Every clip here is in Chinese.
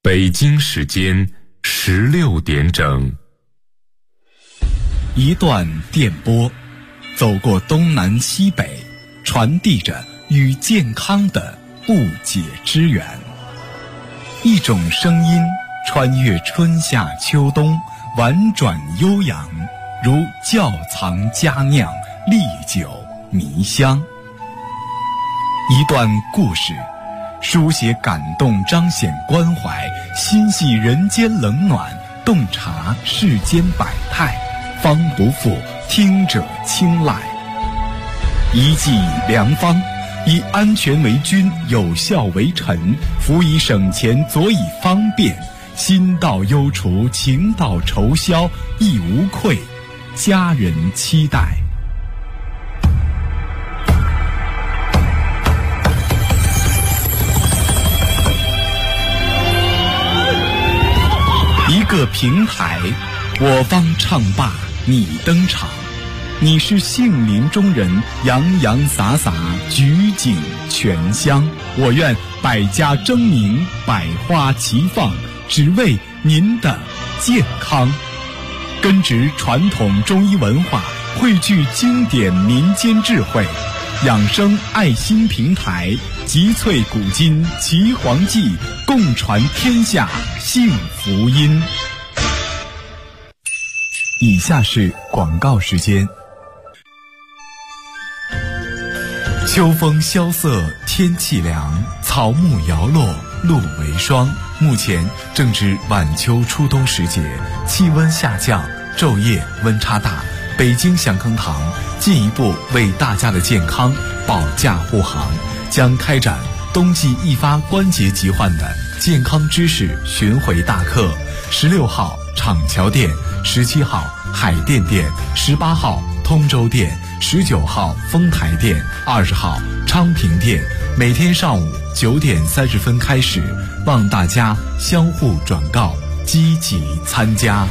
北京时间16点整。 一段电波，走过东南西北，传递着与健康的不解之缘。一种声音穿越春夏秋冬，婉转悠扬，如窖藏佳酿，历久弥香。一段故事，书写感动，彰显关怀，心系人间冷暖，洞察世间百态，方不负听者青睐。一剂良方，以安全为君，有效为臣，辅以省钱，佐以方便，心到忧除，情到愁消，亦无愧，家人期待。一个平台，我方唱罢你登场，你是杏林中人，洋洋洒洒，举景全香。我愿百家争鸣，百花齐放，只为您的健康。根植传统中医文化，汇聚经典民间智慧，养生爱心平台，集萃古今岐黄记，共传天下幸福音。以下是广告时间。秋风萧瑟，天气凉，草木摇落，露为霜。目前正值晚秋初冬时节，气温下降，昼夜温差大。北京祥康堂进一步为大家的健康保驾护航，将开展冬季易发关节疾患的健康知识巡回大课。16号厂桥店，17号海淀店，18号通州店，19号丰台店，20号昌平店，每天上午9点30分开始，望大家相互转告，积极参加。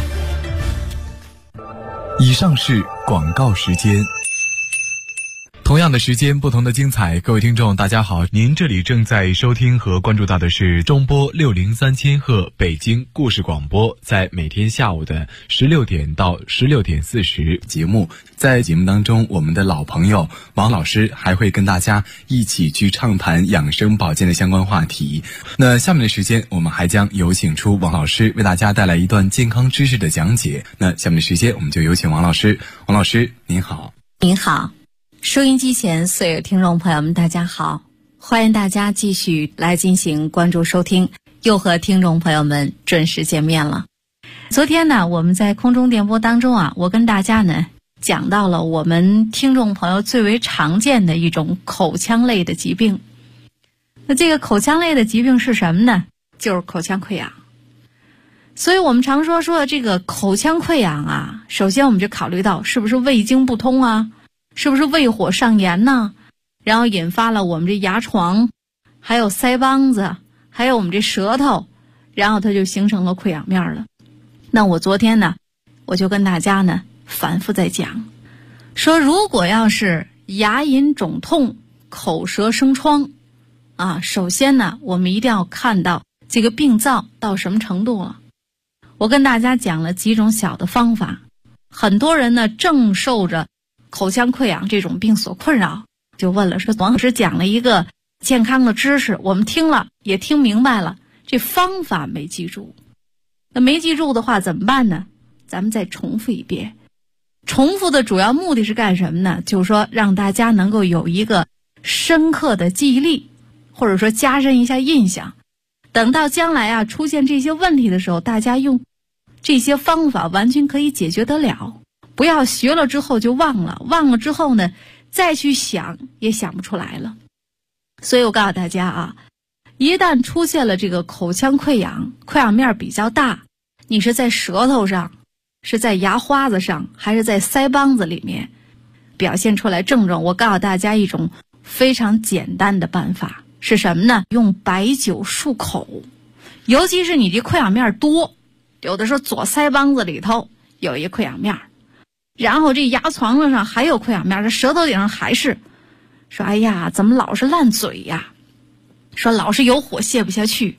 以上是广告时间。同样的时间，不同的精彩。各位听众大家好，您这里正在收听和关注到的是中波603千赫北京故事广播，在每天下午的16点到16点40节目。在节目当中，我们的老朋友王老师还会跟大家一起去畅谈养生保健的相关话题。那下面的时间，我们还将有请出王老师为大家带来一段健康知识的讲解。那下面的时间，我们就有请王老师。王老师您好。 您好，收音机前所有听众朋友们大家好，欢迎大家继续来进行关注收听，又和听众朋友们准时见面了。昨天呢，我们在空中电波当中我跟大家呢讲到了我们听众朋友最为常见的一种口腔类的疾病。那这个口腔类的疾病是什么呢？就是口腔溃疡。所以我们常说这个口腔溃疡首先我们就考虑到是不是胃经不通是不是胃火上炎呢？然后引发了我们这牙床，还有腮帮子，还有我们这舌头，然后它就形成了溃疡面了。那我昨天呢，我就跟大家呢反复在讲，说如果要是牙龈肿痛、口舌生疮首先呢，我们一定要看到这个病灶到什么程度了。我跟大家讲了几种小的方法，很多人呢正受着口腔溃疡这种病所困扰，就问了，说王老师讲了一个健康的知识，我们听了也听明白了，这方法没记住。那没记住的话怎么办呢？咱们再重复一遍。重复的主要目的是干什么呢？就是说让大家能够有一个深刻的记忆力，或者说加深一下印象，等到将来出现这些问题的时候，大家用这些方法完全可以解决得了。不要学了之后就忘了，忘了之后呢，再去想也想不出来了。所以我告诉大家一旦出现了这个口腔溃疡，溃疡面比较大，你是在舌头上，是在牙花子上，还是在腮帮子里面表现出来症状，我告诉大家一种非常简单的办法是什么呢？用白酒漱口。尤其是你这溃疡面多，有的时候左腮帮子里头有一溃疡面，然后这牙床子上还有溃疡面，这舌头顶上还是，说哎呀怎么老是烂嘴呀，说老是有火泄不下去，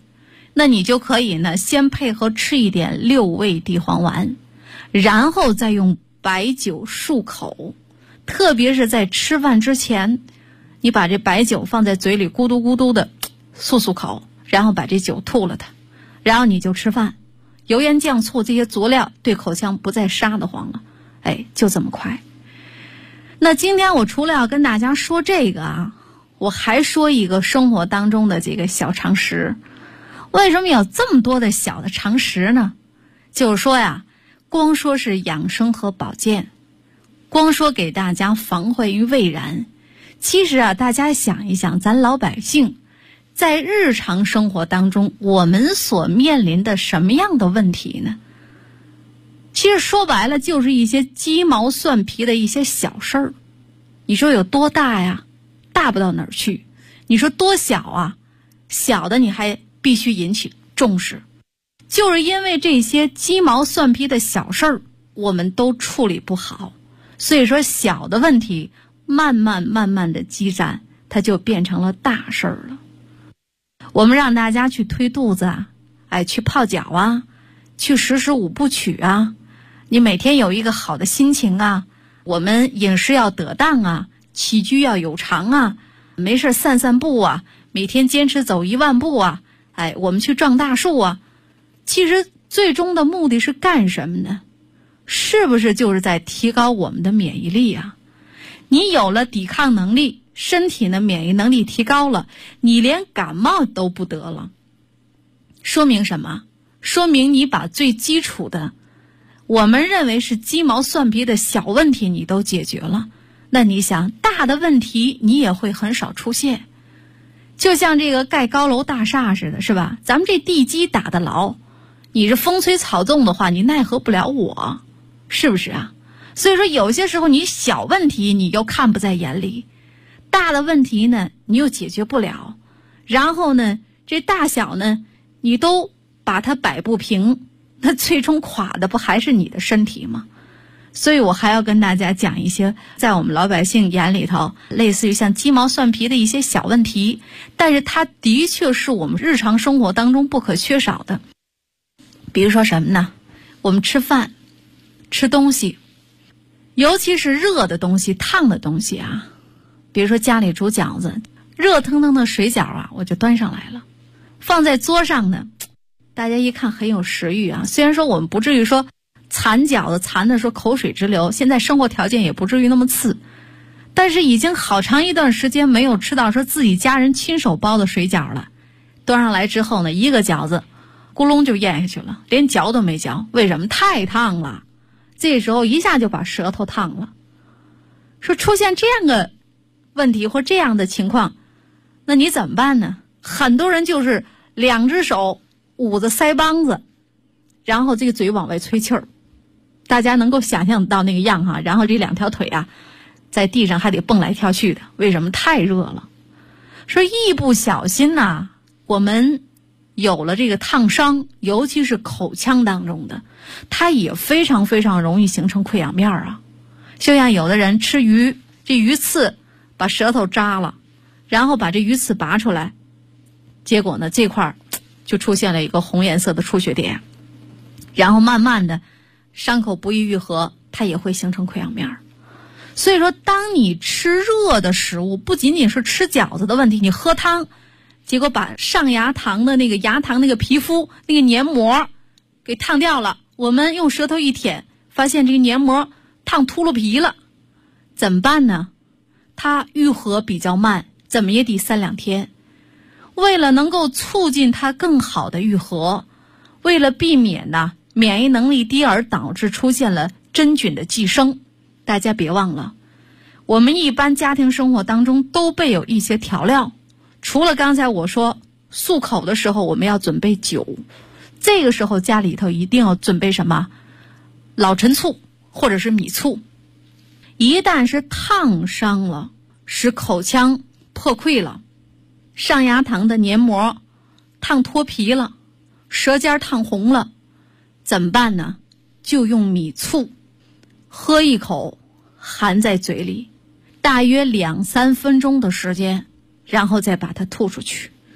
那你就可以呢，先配合吃一点6味地黄丸，然后再用白酒漱口。特别是在吃饭之前，你把这白酒放在嘴里咕嘟咕嘟的漱口，然后把这酒吐了它，然后你就吃饭。油盐酱醋这些佐料对口腔不再杀得慌了，就这么快。那今天我除了要跟大家说这个啊，我还说一个生活当中的这个小常识。为什么有这么多的小的常识呢？就是说呀，光说是养生和保健，光说给大家防患于未然，其实啊，大家想一想，咱老百姓在日常生活当中，我们所面临的什么样的问题呢？其实说白了，就是一些鸡毛蒜皮的一些小事儿。你说有多大呀？大不到哪儿去。你说多小啊？小的你还必须引起重视。就是因为这些鸡毛蒜皮的小事儿，我们都处理不好，所以说小的问题慢慢的积攒，它就变成了大事儿了。我们让大家去推肚子啊，去泡脚啊，去实施5部曲啊，你每天有一个好的心情啊，我们饮食要得当啊，起居要有常啊，没事散散步啊，每天坚持走1万步啊，我们去撞大树啊。其实最终的目的是干什么呢？是不是就是在提高我们的免疫力啊？你有了抵抗能力，身体的免疫能力提高了，你连感冒都不得了。说明什么？说明你把最基础的，我们认为是鸡毛蒜皮的小问题你都解决了，那你想大的问题你也会很少出现。就像这个盖高楼大厦似的，是吧？咱们这地基打得牢，你是风吹草动的话，你奈何不了我，是不是啊？所以说有些时候你小问题你又看不在眼里，大的问题呢你又解决不了，然后呢这大小呢你都把它摆不平，那最终垮的不还是你的身体吗？所以我还要跟大家讲一些在我们老百姓眼里头类似于像鸡毛蒜皮的一些小问题，但是它的确是我们日常生活当中不可缺少的。比如说什么呢？我们吃饭吃东西，尤其是热的东西烫的东西啊，比如说家里煮饺子，热腾腾的水饺啊我就端上来了，放在桌上呢，大家一看很有食欲啊。虽然说我们不至于说馋饺子馋的说口水直流，现在生活条件也不至于那么次，但是已经好长一段时间没有吃到说自己家人亲手包的水饺了。端上来之后呢，一个饺子咕隆就咽下去了，连嚼都没嚼。为什么？太烫了，这时候一下就把舌头烫了。说出现这样的问题或这样的情况，那你怎么办呢？很多人就是2只手捂着腮帮子，然后这个嘴往外吹气儿，大家能够想象到那个样哈。然后这2条腿啊在地上还得蹦来跳去的，为什么？太热了。说一不小心啊，我们有了这个烫伤，尤其是口腔当中的，它也非常容易形成溃疡面啊。就像有的人吃鱼，这鱼刺把舌头扎了，然后把这鱼刺拔出来，结果呢这块就出现了一个红颜色的出血点，然后慢慢的伤口不易愈合，它也会形成溃疡面。所以说当你吃热的食物，不仅仅是吃饺子的问题，你喝汤结果把上牙膛的那个牙膛那个皮肤那个黏膜给烫掉了，我们用舌头一舔，发现这个黏膜烫秃噜皮了，怎么办呢？它愈合比较慢，怎么也得3-2天。为了能够促进它更好的愈合，为了避免呢免疫能力低而导致出现了真菌的寄生，大家别忘了，我们一般家庭生活当中都备有一些调料。除了刚才我说漱口的时候我们要准备酒，这个时候家里头一定要准备什么？老陈醋或者是米醋。一旦是烫伤了，使口腔破溃了，上牙膛的黏膜烫脱皮了，舌尖烫红了，怎么办呢？就用米醋喝一口，含在嘴里，大约2-3分钟的时间，然后再把它吐出去。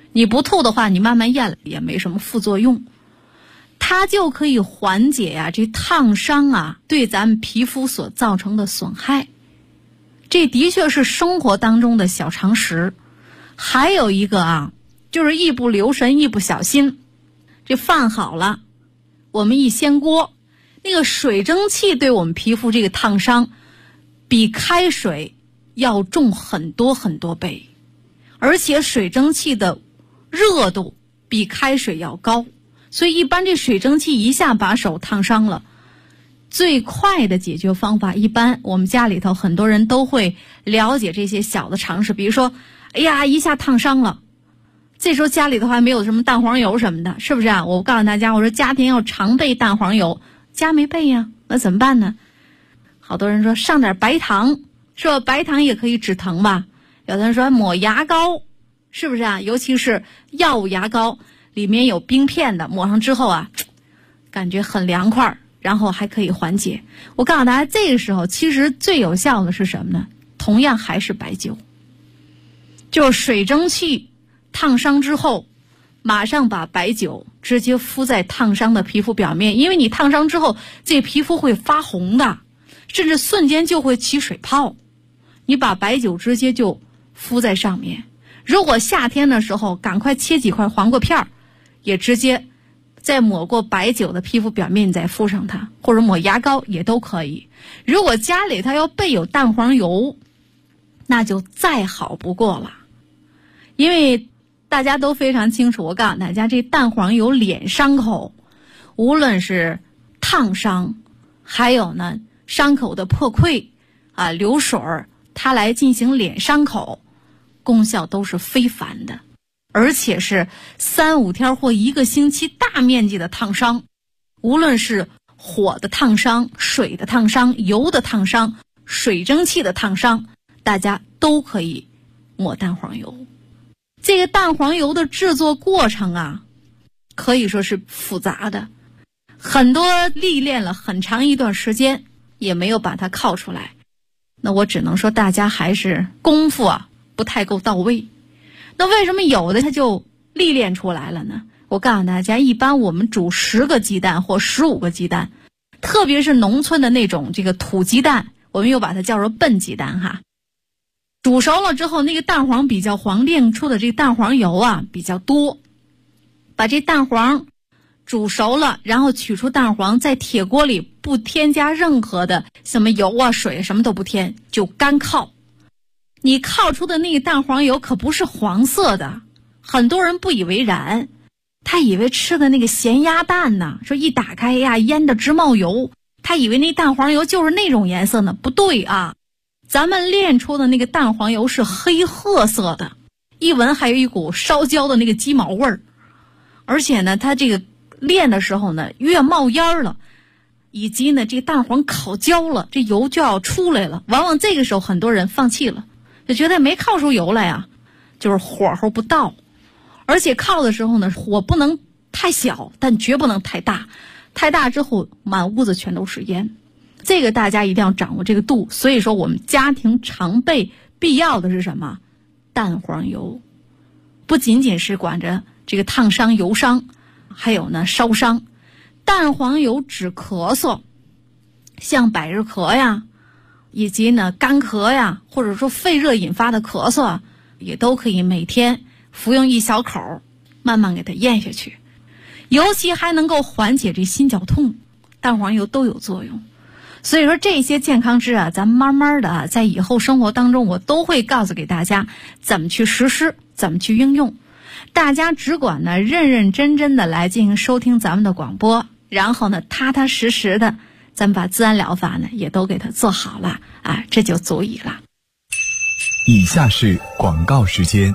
你不吐的话，你慢慢咽了也没什么副作用。它就可以缓解呀这烫伤啊对咱们皮肤所造成的损害。这的确是生活当中的小常识。还有一个啊，就是一不留神一不小心，这饭好了，我们一掀锅，那个水蒸气对我们皮肤这个烫伤比开水要重很多很多倍，而且水蒸气的热度比开水要高，所以一般这水蒸气一下把手烫伤了，最快的解决方法，一般我们家里头很多人都会了解这些小的常识。比如说，哎呀，一下烫伤了，这时候家里头还没有什么蛋黄油什么的，是不是啊？我告诉大家，我说家庭要常备蛋黄油，家没备呀，那怎么办呢？好多人说上点白糖，是吧？白糖也可以止疼吧？有的人说抹牙膏，是不是啊？尤其是药物牙膏，里面有冰片的，抹上之后啊，感觉很凉快，然后还可以缓解。我告诉大家，这个时候其实最有效的是什么呢？同样还是白酒，就是水蒸气烫伤之后，马上把白酒直接敷在烫伤的皮肤表面，因为你烫伤之后，这皮肤会发红的，甚至瞬间就会起水泡。你把白酒直接就敷在上面。如果夏天的时候，赶快切几块黄瓜片儿，也直接再抹过白酒的皮肤表面再敷上它，或者抹牙膏也都可以。如果家里它要备有蛋黄油，那就再好不过了。因为大家都非常清楚，我告诉大家，这蛋黄油脸伤口，无论是烫伤，还有呢伤口的破溃啊流水儿，它来进行脸伤口，功效都是非凡的，而且是3-5天或1个星期大面积的烫伤，无论是火的烫伤、水的烫伤、油的烫伤、水蒸气的烫伤，大家都可以抹蛋黄油。这个蛋黄油的制作过程啊，可以说是复杂的，很多历练了很长一段时间也没有把它靠出来。那我只能说大家还是功夫啊不太够到位。那为什么有的它就历练出来了呢？我告诉大家，一般我们煮10个鸡蛋或15个鸡蛋，特别是农村的那种这个土鸡蛋，我们又把它叫做笨鸡蛋哈。煮熟了之后，那个蛋黄比较黄，炼出的这个蛋黄油啊比较多。把这蛋黄煮熟了，然后取出蛋黄，在铁锅里不添加任何的什么油啊水什么都不添，就干靠。你靠出的那个蛋黄油可不是黄色的，很多人不以为然，他以为吃的那个咸鸭蛋呢，说一打开呀腌的直冒油，他以为那蛋黄油就是那种颜色呢，不对啊。咱们炼出的那个蛋黄油是黑褐色的，一闻还有一股烧焦的那个鸡毛味儿，而且呢它这个炼的时候呢越冒烟了，以及呢这蛋黄烤焦了，这油就要出来了，往往这个时候很多人放弃了，就觉得没烤出油来呀，就是火候不到，而且烤的时候呢火不能太小，但绝不能太大，太大之后满屋子全都是烟。这个大家一定要掌握这个度。所以说我们家庭常备必要的是什么？蛋黄油。不仅仅是管着这个烫伤油伤，还有呢烧伤。蛋黄油止咳嗽，像百日咳呀，以及呢干咳呀，或者说肺热引发的咳嗽啊，也都可以每天服用1小口，慢慢给它咽下去。尤其还能够缓解这心绞痛，蛋黄油都有作用。所以说这些健康知识啊，咱们慢慢的在以后生活当中我都会告诉给大家怎么去实施，怎么去应用。大家只管呢认认真真的来进行收听咱们的广播，然后呢踏踏实实的咱们把自然疗法呢也都给它做好了啊，这就足矣了。 以下是广告时间。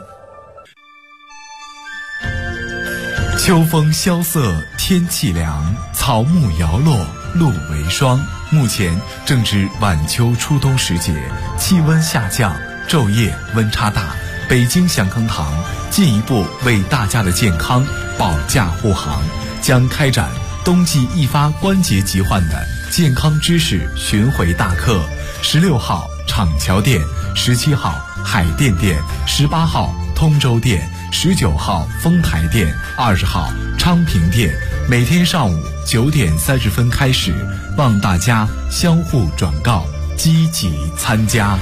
秋风萧瑟，天气凉，草木摇落，露为霜。目前正值晚秋初冬时节，气温下降，昼夜温差大。北京祥康堂进一步为大家的健康保驾护航，将开展冬季易发关节疾患的健康知识巡回大课。16号厂桥店，17号海淀店，18号通州店 19号丰台店，20号昌平店，每天上午9点30分开始，望大家相互转告，积极参加。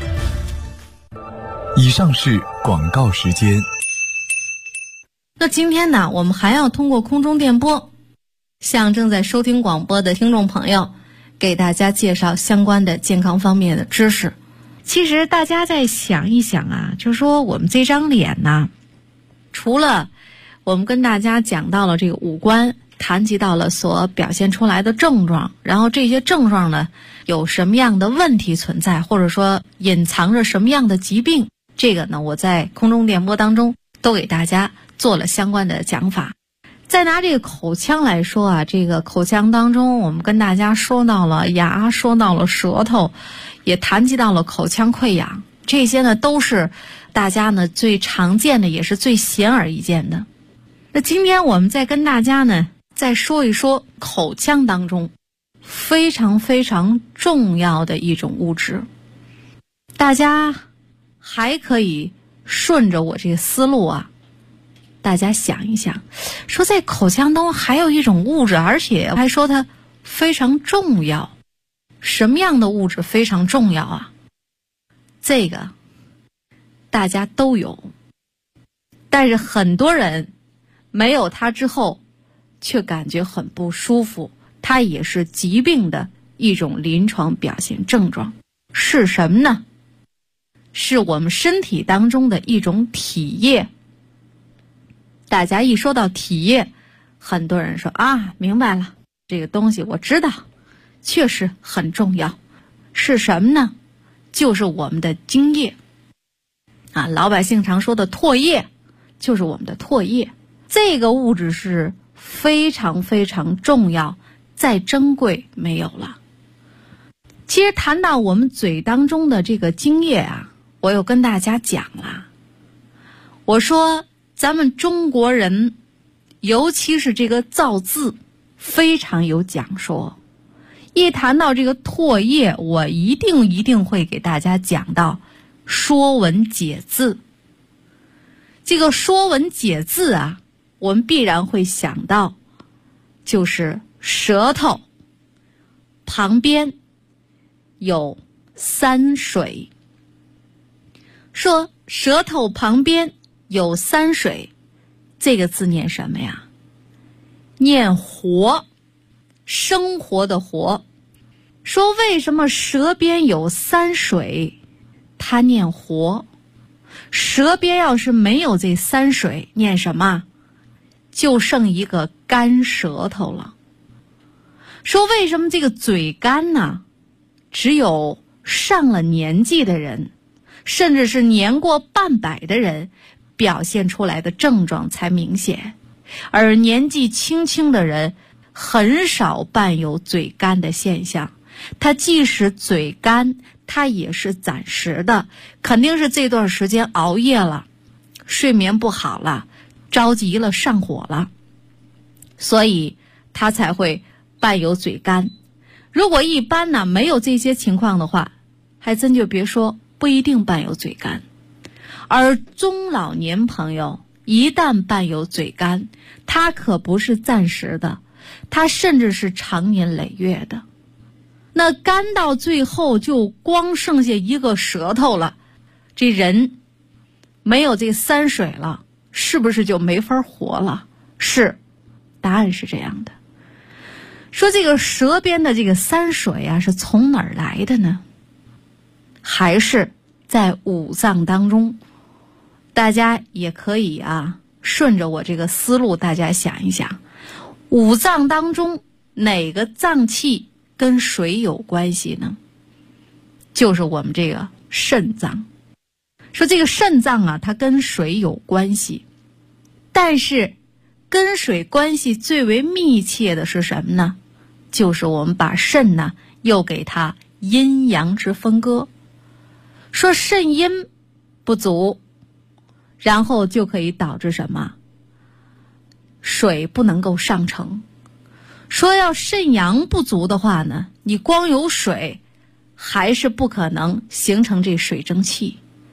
以上是广告时间。 那今天呢，我们还要通过空中电波，向正在收听广播的听众朋友，给大家介绍相关的健康方面的知识。其实大家再想一想啊，就是说我们这张脸呢，除了我们跟大家讲到了这个五官，谈及到了所表现出来的症状，然后这些症状呢有什么样的问题存在，或者说隐藏着什么样的疾病，这个呢我在空中电波当中都给大家做了相关的讲法。再拿这个口腔来说啊，这个口腔当中我们跟大家说到了牙，说到了舌头，也谈及到了口腔溃疡，这些呢都是大家呢最常见的，也是最显而易见的。那今天我们再跟大家呢再说一说口腔当中非常非常重要的一种物质。大家还可以顺着我这个思路啊，大家想一想，说在口腔中还有一种物质，而且还说它非常重要。什么样的物质非常重要啊？这个大家都有，但是很多人没有它之后却感觉很不舒服，它也是疾病的一种临床表现症状。是什么呢？是我们身体当中的一种体液。大家一说到体液，很多人说啊，明白了，这个东西我知道，确实很重要。是什么呢？就是我们的精液啊，老百姓常说的唾液，就是我们的唾液。这个物质是非常非常重要，再珍贵没有了。其实谈到我们嘴当中的这个精液啊，我又跟大家讲了，我说咱们中国人尤其是这个造字非常有讲说，一谈到这个唾液，我一定会给大家讲到说文解字。这个说文解字啊，我们必然会想到就是舌头旁边有三水。说舌头旁边有三水，这个字念什么呀？念活，生活的活。说为什么舌边有三水？它念活。舌边要是没有这三水，念什么？就剩一个干舌头了。说为什么这个嘴干呢？只有上了年纪的人，甚至是年过半百的人表现出来的症状才明显，而年纪轻轻的人很少伴有嘴干的现象。它即使嘴干，它也是暂时的，肯定是这段时间熬夜了，睡眠不好了，着急了，上火了，所以它才会伴有嘴干。如果一般呢没有这些情况的话，还真就别说，不一定伴有嘴干。而中老年朋友一旦伴有嘴干，它可不是暂时的，它甚至是长年累月的。那干到最后就光剩下一个舌头了，这人没有这三水了，是不是就没法活了？是，答案是这样的。说这个舌边的这个三水啊，是从哪儿来的呢？还是在五脏当中。大家也可以啊，顺着我这个思路，大家想一想，五脏当中哪个脏器跟水有关系呢？就是我们这个肾脏。说这个肾脏啊，它跟水有关系，但是跟水关系最为密切的是什么呢？就是我们把肾呢又给它阴阳之分割。说肾阴不足，然后就可以导致什么？水不能够上承。说要肾阳不足的话呢，你光有水还是不可能形成这水蒸气。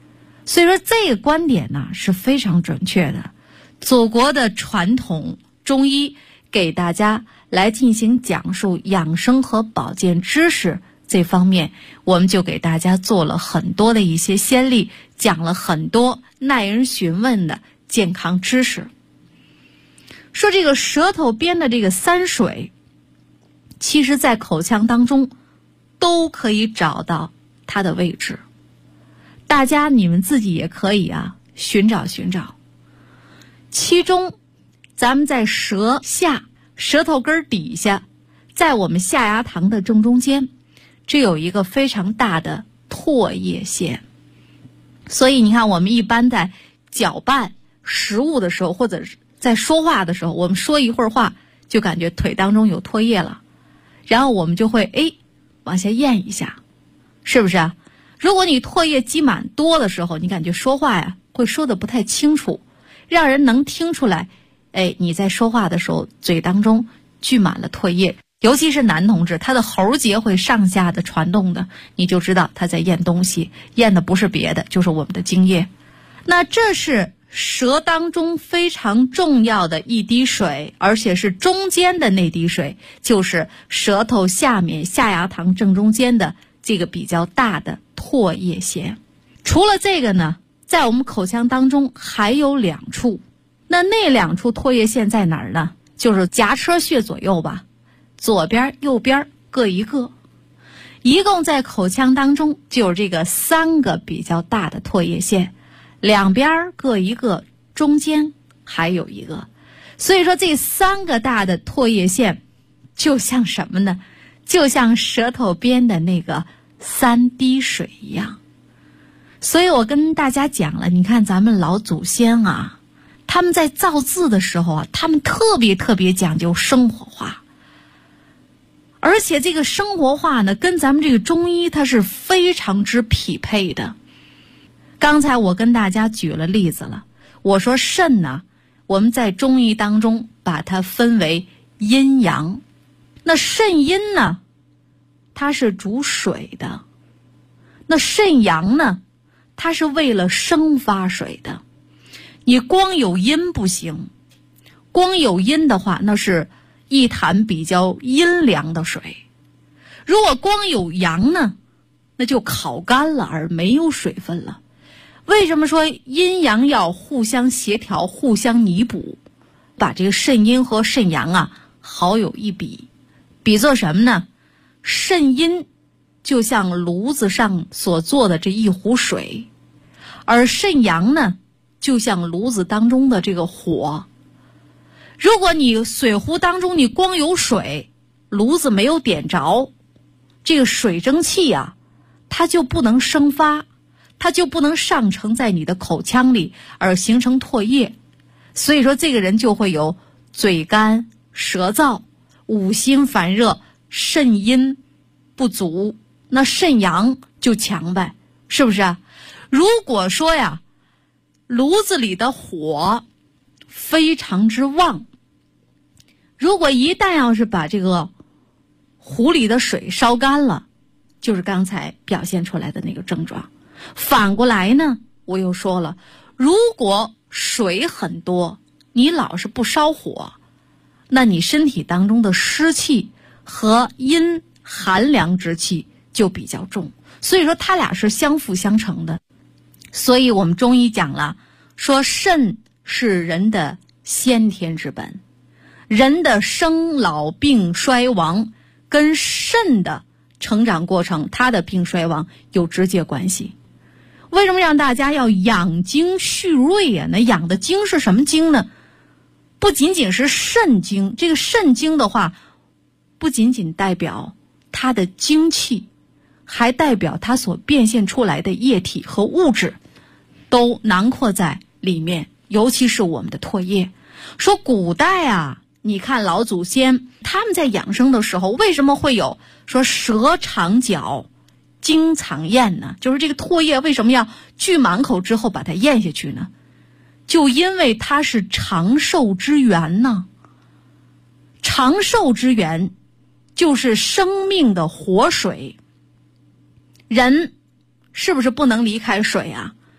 所以说这个观点呢是非常准确的。祖国的传统中医给大家来进行讲述养生和保健知识这方面，我们就给大家做了很多的一些先例，讲了很多耐人寻味的健康知识。说这个舌头边的这个三水，其实在口腔当中都可以找到它的位置，大家你们自己也可以寻找寻找。其中咱们在舌下舌头根底下，在我们下牙膛的正中间，这有一个非常大的唾液腺。所以你看，我们一般在搅拌食物的时候，或者在说话的时候，我们说一会儿话就感觉腿当中有唾液了，然后我们就会往下咽一下，是不是啊？如果你唾液积满多的时候，你感觉说话会说的不太清楚，让人能听出来你在说话的时候嘴当中聚满了唾液。尤其是男同志，他的喉结会上下的传动的，你就知道他在咽东西，咽的不是别的，就是我们的津液。那这是舌当中非常重要的一滴水，而且是中间的那滴水，就是舌头下面下牙膛正中间的这个比较大的唾液腺。除了这个呢，在我们口腔当中还有2处，那2处唾液腺在哪儿呢？就是颊车穴左右吧，左边右边各一个，一共在口腔当中就有这个3个比较大的唾液腺，两边各一个，中间还有一个。所以说这3个大的唾液腺就像什么呢？就像舌头边的那个3滴水一样。所以我跟大家讲了，你看咱们老祖先他们在造字的时候他们特别讲究生活化，而且这个生活化呢，跟咱们这个中医它是非常之匹配的。刚才我跟大家举了例子了，我说肾呢，我们在中医当中把它分为阴阳。那肾阴呢，它是主水的；那肾阳呢，它是为了生发水的。你光有阴不行，光有阴的话，那是一潭比较阴凉的水。如果光有阳呢，那就烤干了而没有水分了。为什么说阴阳要互相协调，互相弥补，把这个肾阴和肾阳好有一比。比作什么呢？肾阴就像炉子上所做的这一壶水，而肾阳呢，就像炉子当中的这个火。如果你水壶当中你光有水，炉子没有点着，这个水蒸气它就不能生发，它就不能上承在你的口腔里而形成唾液。所以说这个人就会有嘴干、舌燥、五心烦热、肾阴不足，那肾阳就强呗，是不是如果说炉子里的火非常之旺，如果一旦要是把这个壶里的水烧干了，就是刚才表现出来的那个症状。反过来呢，我又说了，如果水很多，你老是不烧火，那你身体当中的湿气和阴寒凉之气就比较重，所以说它俩是相辅相成的。所以我们中医讲了，说肾是人的先天之本，人的生老病衰亡跟肾的成长过程，它的病衰亡有直接关系。为什么让大家要养精蓄锐那养的精是什么精呢？不仅仅是肾精，这个肾精的话，不仅仅代表它的精气，还代表它所变现出来的液体和物质都囊括在里面，尤其是我们的唾液。说古代你看老祖先他们在养生的时候，为什么会有说舌长角精藏咽呢？就是这个唾液为什么要聚满口之后把它咽下去呢？就因为它是长寿之源呢。长寿之源就是生命的活水。人是不是不能离开水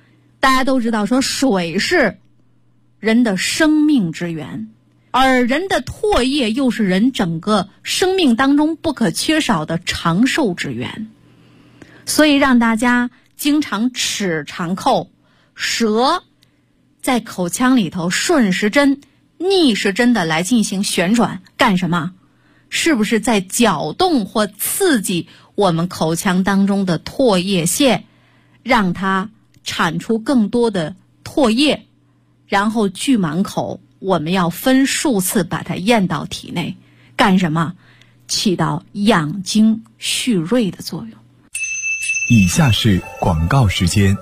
大家都知道说水是人的生命之源，而人的唾液又是人整个生命当中不可缺少的长寿之源。所以让大家经常齿常扣，舌在口腔里头顺时针逆时针的来进行旋转，干什么？是不是在搅动或刺激我们口腔当中的唾液腺，让它产出更多的唾液，然后聚满口，我们要分数次把它咽到体内，干什么？起到养精蓄锐的作用。 以下是广告时间。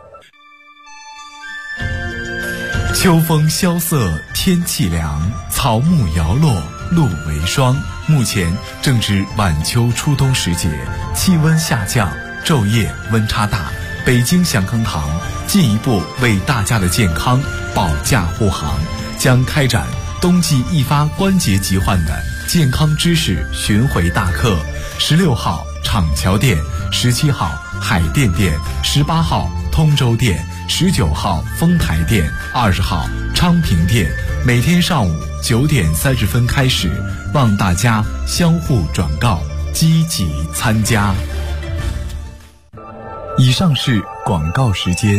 秋风萧瑟，天气凉，草木摇落，露为霜。目前正值晚秋初冬时节，气温下降，昼夜温差大。北京祥康堂进一步为大家的健康保驾护航，将开展冬季易发关节疾患的健康知识巡回大课。16号厂桥店，17号海淀店，18号通州店，19号丰台店，20号昌平店，每天上午9点30分开始，望大家相互转告，积极参加。以上是广告时间。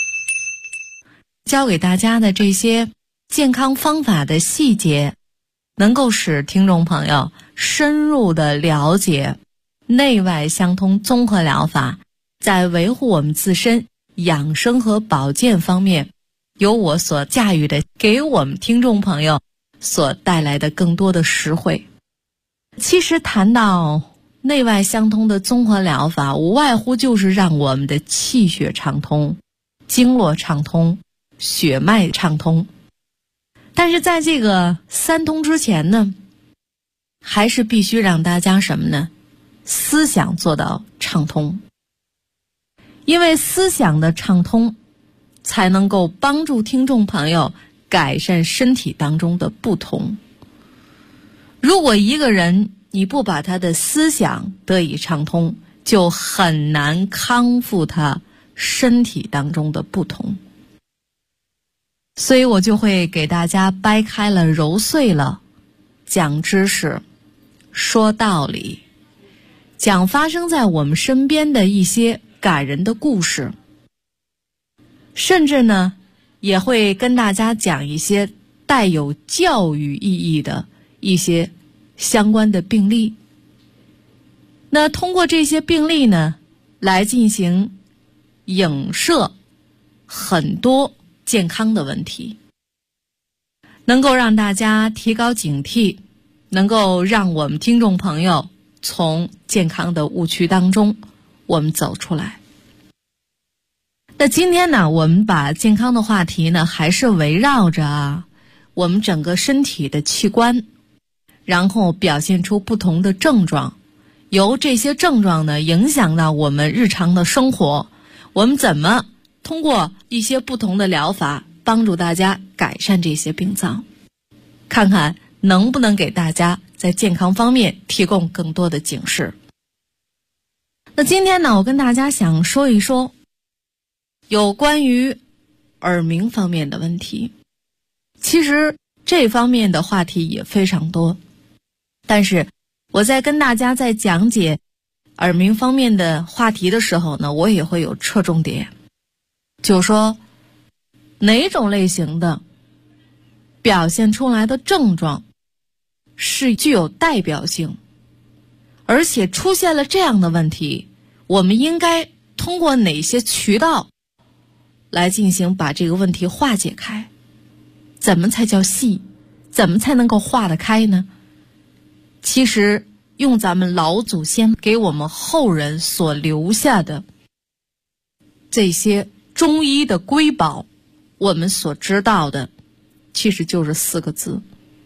教给大家的这些健康方法的细节，能够使听众朋友深入的了解内外相通综合疗法在维护我们自身养生和保健方面由我所驾驭的，给我们听众朋友所带来的更多的实惠。其实谈到内外相通的综合疗法，无外乎就是让我们的气血畅通，经络畅通，血脉畅通。但是在这个三通之前呢，还是必须让大家什么呢？思想做到畅通。因为思想的畅通，才能够帮助听众朋友改善身体当中的不同。如果一个人你不把他的思想得以畅通，就很难康复他身体当中的不同。所以我就会给大家掰开了揉碎了，讲知识，说道理，讲发生在我们身边的一些感人的故事，甚至呢也会跟大家讲一些带有教育意义的一些相关的病例。那通过这些病例呢，来进行影射很多健康的问题，能够让大家提高警惕，能够让我们听众朋友从健康的误区当中我们走出来。那今天呢，我们把健康的话题呢，还是围绕着我们整个身体的器官，然后表现出不同的症状，由这些症状呢影响到我们日常的生活，我们怎么通过一些不同的疗法帮助大家改善这些病灶，看看能不能给大家在健康方面提供更多的警示。那今天呢，我跟大家想说一说有关于耳鸣方面的问题。其实这方面的话题也非常多，但是我在跟大家在讲解耳鸣方面的话题的时候呢，我也会有侧重点，就是说哪种类型的表现出来的症状是具有代表性，而且出现了这样的问题，我们应该通过哪些渠道来进行把这个问题化解开。怎么才叫细？怎么才能够化得开呢？其实用咱们老祖先给我们后人所留下的这些中医的瑰宝，我们所知道的其实就是4个字。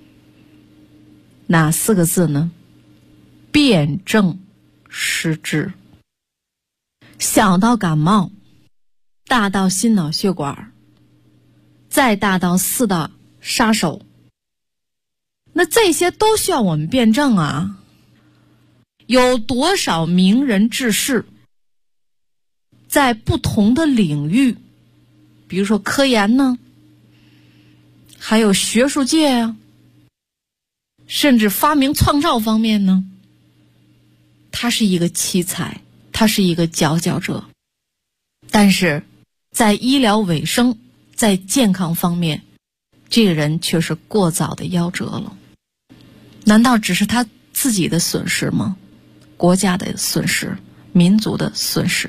哪4个字呢？辨证施治。小到感冒，大到心脑血管，再大到4大杀手，那这些都需要我们辩证啊。有多少名人志士在不同的领域比如说科研呢，还有学术界啊，甚至发明创造方面呢，他是一个奇才，他是一个佼佼者。但是在医疗卫生，在健康方面，这个人却是过早的夭折了。难道只是他自己的损失吗？国家的损失，民族的损失。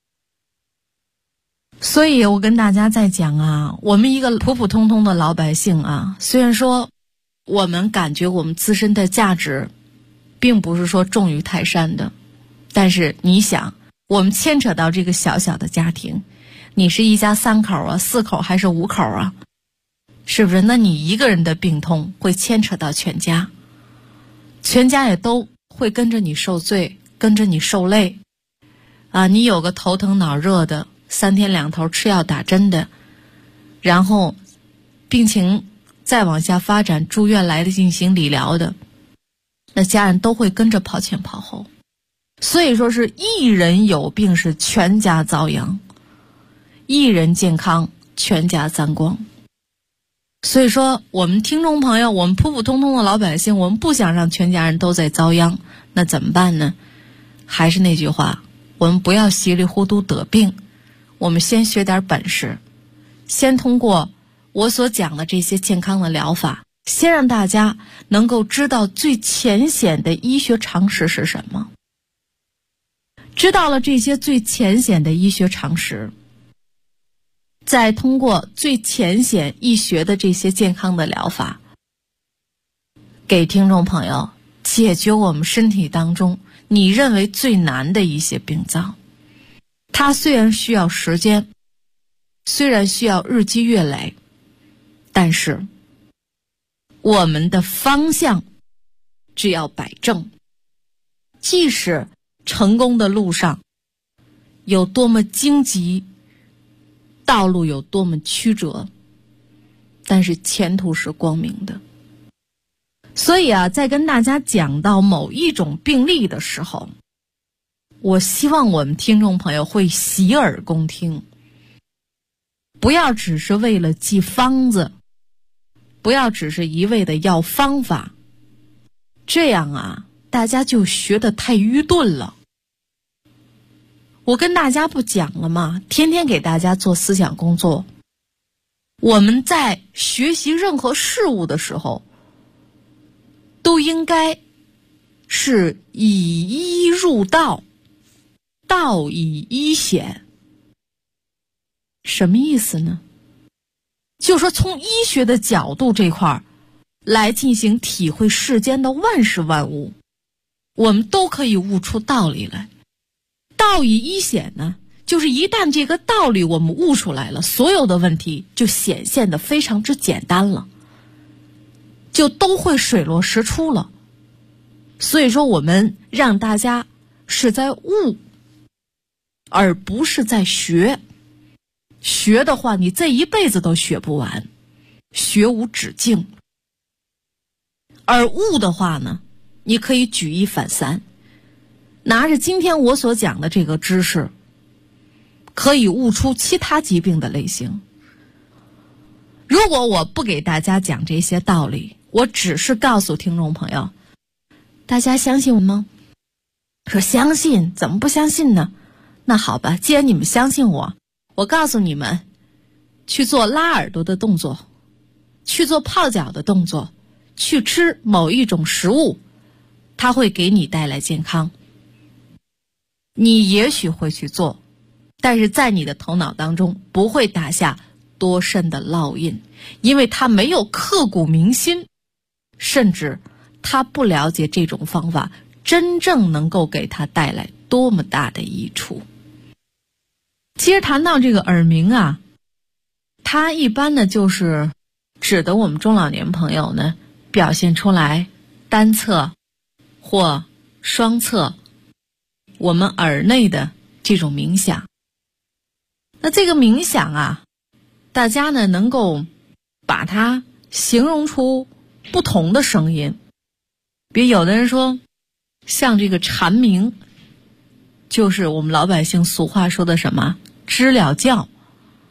所以我跟大家在讲啊，我们一个普普通通的老百姓啊，虽然说我们感觉我们自身的价值并不是说重于泰山的，但是你想，我们牵扯到这个小小的家庭，你是一家3口啊，4口还是5口啊，是不是？那你一个人的病痛会牵扯到全家，全家也都会跟着你受罪，跟着你受累啊！你有个头疼脑热的，3天2头吃药打针的，然后病情再往下发展，住院来的进行理疗的，那家人都会跟着跑前跑后。所以说是一人有病是全家遭殃，一人健康全家沾光。所以说我们听众朋友，我们普普通通的老百姓，我们不想让全家人都在遭殃，那怎么办呢？还是那句话，我们不要稀里糊涂得病，我们先学点本事，先通过我所讲的这些健康的疗法，先让大家能够知道最浅显的医学常识是什么。知道了这些最浅显的医学常识，再通过最浅显易学的这些健康的疗法，给听众朋友解决我们身体当中你认为最难的一些病灶。它虽然需要时间，虽然需要日积月累，但是我们的方向只要摆正，即使成功的路上有多么荆棘，道路有多么曲折，但是前途是光明的。所以啊，在跟大家讲到某一种病例的时候，我希望我们听众朋友会洗耳恭听，不要只是为了记方子，不要只是一味的要方法，这样啊大家就学得太愚钝了。我跟大家不讲了吗？天天给大家做思想工作。我们在学习任何事物的时候，都应该是以医入道，道以医显。什么意思呢？就说从医学的角度这块来进行体会世间的万事万物，我们都可以悟出道理来。道以医显呢，就是一旦这个道理我们悟出来了，所有的问题就显现得非常之简单了，就都会水落石出了。所以说我们让大家是在悟，而不是在学。学的话你这一辈子都学不完，学无止境。而悟的话呢，你可以举一反三，拿着今天我所讲的这个知识，可以悟出其他疾病的类型。如果我不给大家讲这些道理，我只是告诉听众朋友，大家相信我吗？说相信，怎么不相信呢？那好吧，既然你们相信我，我告诉你们，去做拉耳朵的动作，去做泡脚的动作，去吃某一种食物，它会给你带来健康。你也许会去做，但是在你的头脑当中不会打下多深的烙印，因为它没有刻骨铭心，甚至他不了解这种方法真正能够给他带来多么大的益处。其实谈到这个耳鸣啊，它一般呢就是指的我们中老年朋友呢表现出来单侧或双侧我们耳内的这种鸣响。那这个鸣响啊，大家呢能够把它形容出不同的声音。比如有的人说像这个蝉鸣，就是我们老百姓俗话说的什么知了叫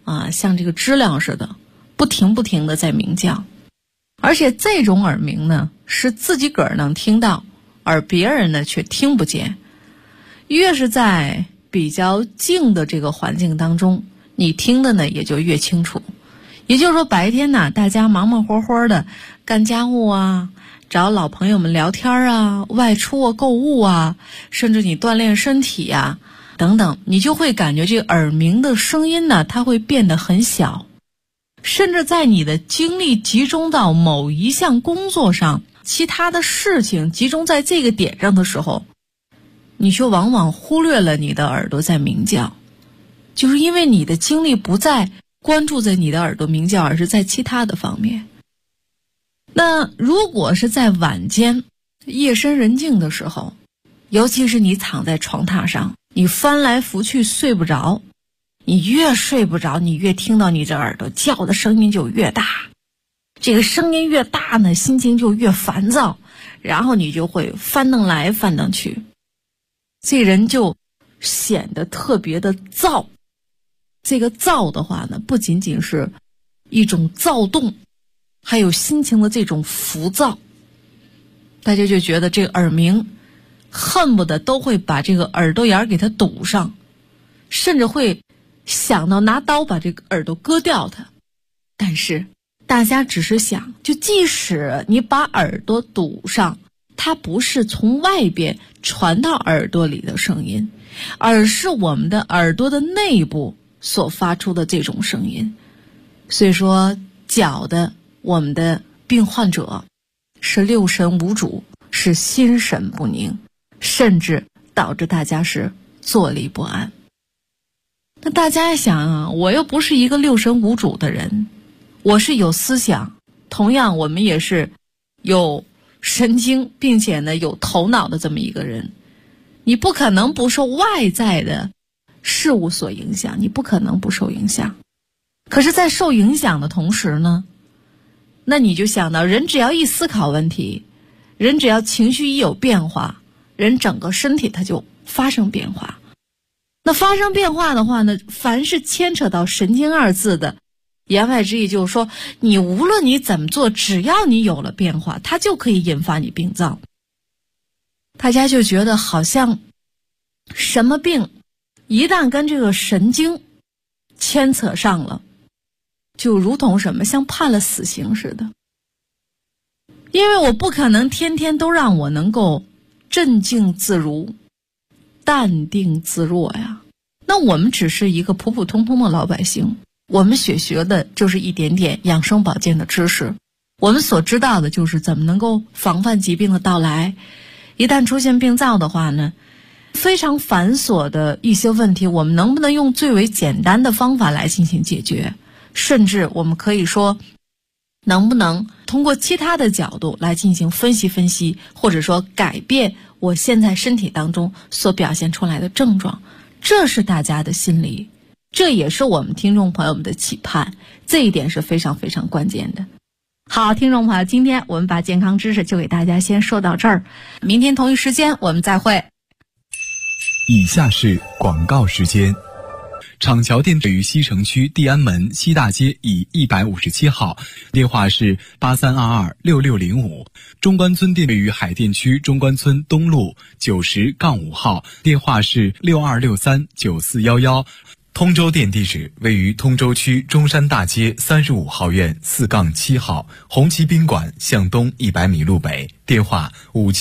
像这个知了似的，不停的在鸣叫。而且这种耳鸣呢，是自己个儿能听到，而别人呢却听不见。越是在比较静的这个环境当中，你听的呢也就越清楚。也就是说，白天呢，大家忙忙活活的干家务啊，找老朋友们聊天啊，外出啊，购物啊，甚至你锻炼身体啊等等，你就会感觉这个耳鸣的声音呢，它会变得很小。甚至在你的精力集中到某一项工作上，其他的事情集中在这个点上的时候，你却往往忽略了你的耳朵在鸣叫，就是因为你的精力不再关注在你的耳朵鸣叫，而是在其他的方面。那如果是在晚间夜深人静的时候，尤其是你躺在床榻上，你翻来覆去睡不着，你越睡不着，你越听到你这耳朵叫的声音就越大，这个声音越大呢，心情就越烦躁，然后你就会翻腾来翻腾去，这人就显得特别的躁。这个躁的话呢，不仅仅是一种躁动，还有心情的这种浮躁。大家就觉得这个耳鸣恨不得都会把这个耳朵眼给它堵上，甚至会想到拿刀把这个耳朵割掉它。但是大家只是想，就即使你把耳朵堵上，它不是从外边传到耳朵里的声音，而是我们的耳朵的内部所发出的这种声音。所以说脚的我们的病患者是六神无主，是心神不宁，甚至导致大家是坐立不安。那大家想啊，我又不是一个六神无主的人，我是有思想，同样我们也是有神经并且呢有头脑的这么一个人，你不可能不受外在的事物所影响，你不可能不受影响。可是在受影响的同时呢，那你就想到，人只要一思考问题，人只要情绪一有变化，人整个身体它就发生变化。那发生变化的话呢，凡是牵扯到神经二字的，言外之意就是说，你无论你怎么做，只要你有了变化，它就可以引发你病灶。大家就觉得好像什么病一旦跟这个神经牵扯上了，就如同什么像判了死刑似的。因为我不可能天天都让我能够镇静自如，淡定自若呀。那我们只是一个普普通通的老百姓，我们学的就是一点点养生保健的知识，我们所知道的就是怎么能够防范疾病的到来。一旦出现病灶的话呢，非常繁琐的一些问题，我们能不能用最为简单的方法来进行解决？甚至我们可以说，能不能通过其他的角度来进行分析，或者说改变我现在身体当中所表现出来的症状。这是大家的心理，这也是我们听众朋友们的期盼，这一点是非常非常关键的。好，听众朋友，今天我们把健康知识就给大家先说到这儿，明天同一时间我们再会。 以下是广告时间。厂桥店位于西城区地安门西大街以157号，电话是83226605。中关村店位于海淀区中关村东路90-5号，电话是62639411。通州店地址位于通州区中山大街35号院4-7号，红旗宾馆向东100米路北，电话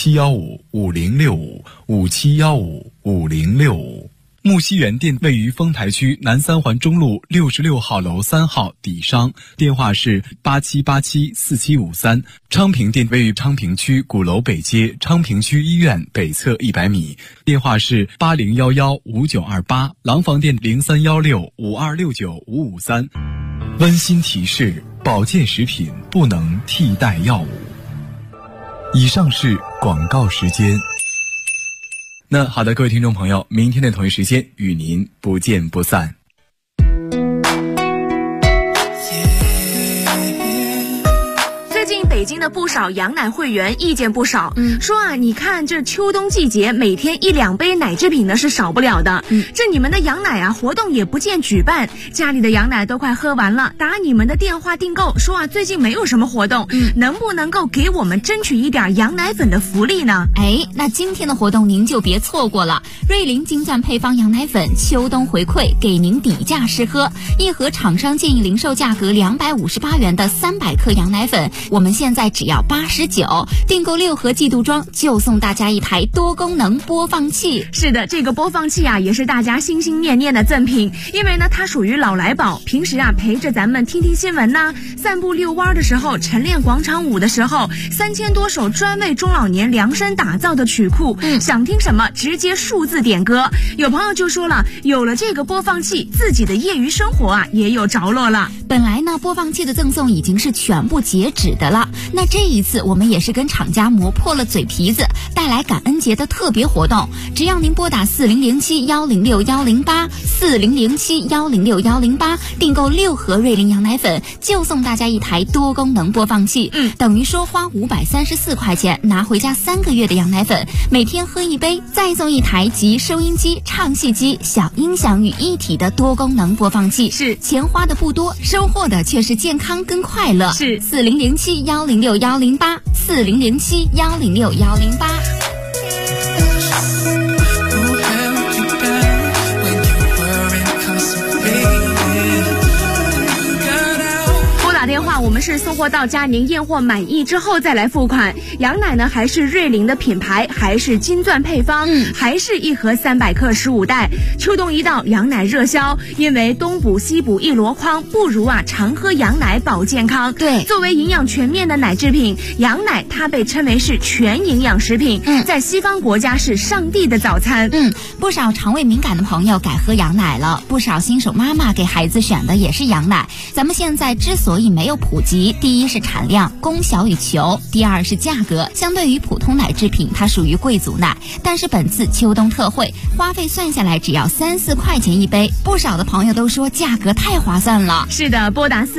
57155065，57155065。木樨园店位于丰台区南三环中路66号楼3号底商，电话是87874753。昌平店位于昌平区鼓楼北街昌平区医院北侧100米，电话是80115928。廊坊店031652695553。温馨提示：保健食品不能替代药物。以上是广告时间。那好的，各位听众朋友，明天的同一时间与您不见不散。 最近北北京的不少羊奶会员意见不少，说啊，你看这秋冬季节每天1-2杯奶制品呢是少不了的，这你们的羊奶啊活动也不见举办，家里的羊奶都快喝完了，打你们的电话订购说啊最近没有什么活动，能不能够给我们争取一点羊奶粉的福利呢？ 那今天的活动您就别错过了，瑞麟金钻配方羊奶粉秋冬回馈，给您底价试喝，一盒厂商建议零售价格258元的300克羊奶粉，我们现在只要89，订购6盒季度装就送大家一台多功能播放器。 是的，这个播放器啊也是大家心心念念的赠品，因为呢它属于老来宝，平时啊陪着咱们听听新闻呐，散步遛弯的时候，晨练广场舞的时候，3000多首专为中老年量身打造的曲库，想听什么直接数字点歌。有朋友就说了，有了这个播放器，自己的业余生活啊也有着落了。 本来呢播放器的赠送已经是全部截止的了，那这一次我们也是跟厂家磨破了嘴皮子，带来感恩节的特别活动，只要您拨打4007106108，4007106108，订购6盒瑞麟羊奶粉，就送大家一台多功能播放器，等于说花534块钱拿回家3个月的羊奶粉，每天喝1杯，再送一台集收音机、唱戏机、小音响于一体的多功能播放器。 是， 钱花的不多，收获的却是健康跟快乐。 是 4007106108，4007106108。 打电话，我们是送货到家，您验货满意之后再来付款。羊奶呢还是瑞麟的品牌，还是金钻配方，还是一盒300克15袋。秋冬一到，羊奶热销，因为东补西补一箩筐，不如啊常喝羊奶保健康。 对， 作为营养全面的奶制品，羊奶它被称为是全营养食品，在西方国家是上帝的早餐。 不少肠胃敏感的朋友改喝羊奶了，不少新手妈妈给孩子选的也是羊奶。咱们现在之所以没有普及，第一是产量供小于求，第二是价格，相对于普通奶制品它属于贵族奶，但是本次秋冬特惠花费算下来只要3-4块钱一杯，不少的朋友都说价格太划算了。 是的，拨打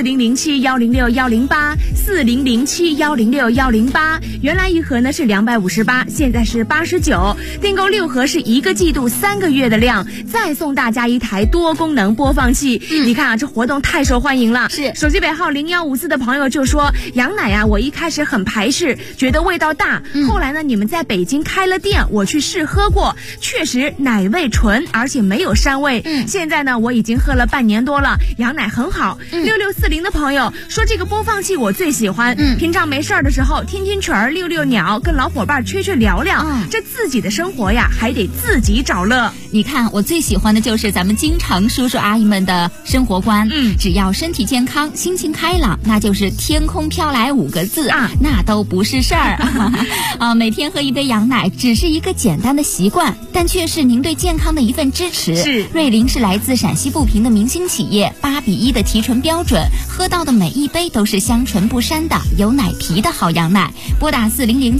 4007106108，4007106108，原来一盒呢是258，现在是89，订购6盒是1个季度3个月的量，再送大家一台多功能播放器。你看啊，这活动太受欢迎了。 是， 手机尾号0154的朋友就说，羊奶啊我一开始很排斥，觉得味道大，后来呢你们在北京开了店，我去试喝过，确实奶味纯，而且没有膻味。现在呢我已经喝了半年多了，羊奶很好。6640的朋友说，这个播放器我最喜欢，平常没事儿的时候听听曲儿，遛遛鸟，跟老伙伴吹吹聊聊，这自己的生活呀还得自己找乐。 你看我最喜欢的就是咱们京城叔叔阿姨们的生活观，只要身体健康，心情开朗，那就是天空飘来5个字啊，那都不是事儿每天喝1杯羊奶只是一个简单的习惯，但却是您对健康的一份支持。 是， 瑞麟是来自陕西富平的明星企业，8:1的提纯标准，喝到的每一杯都是香醇不膻的有奶皮的好羊奶。拨打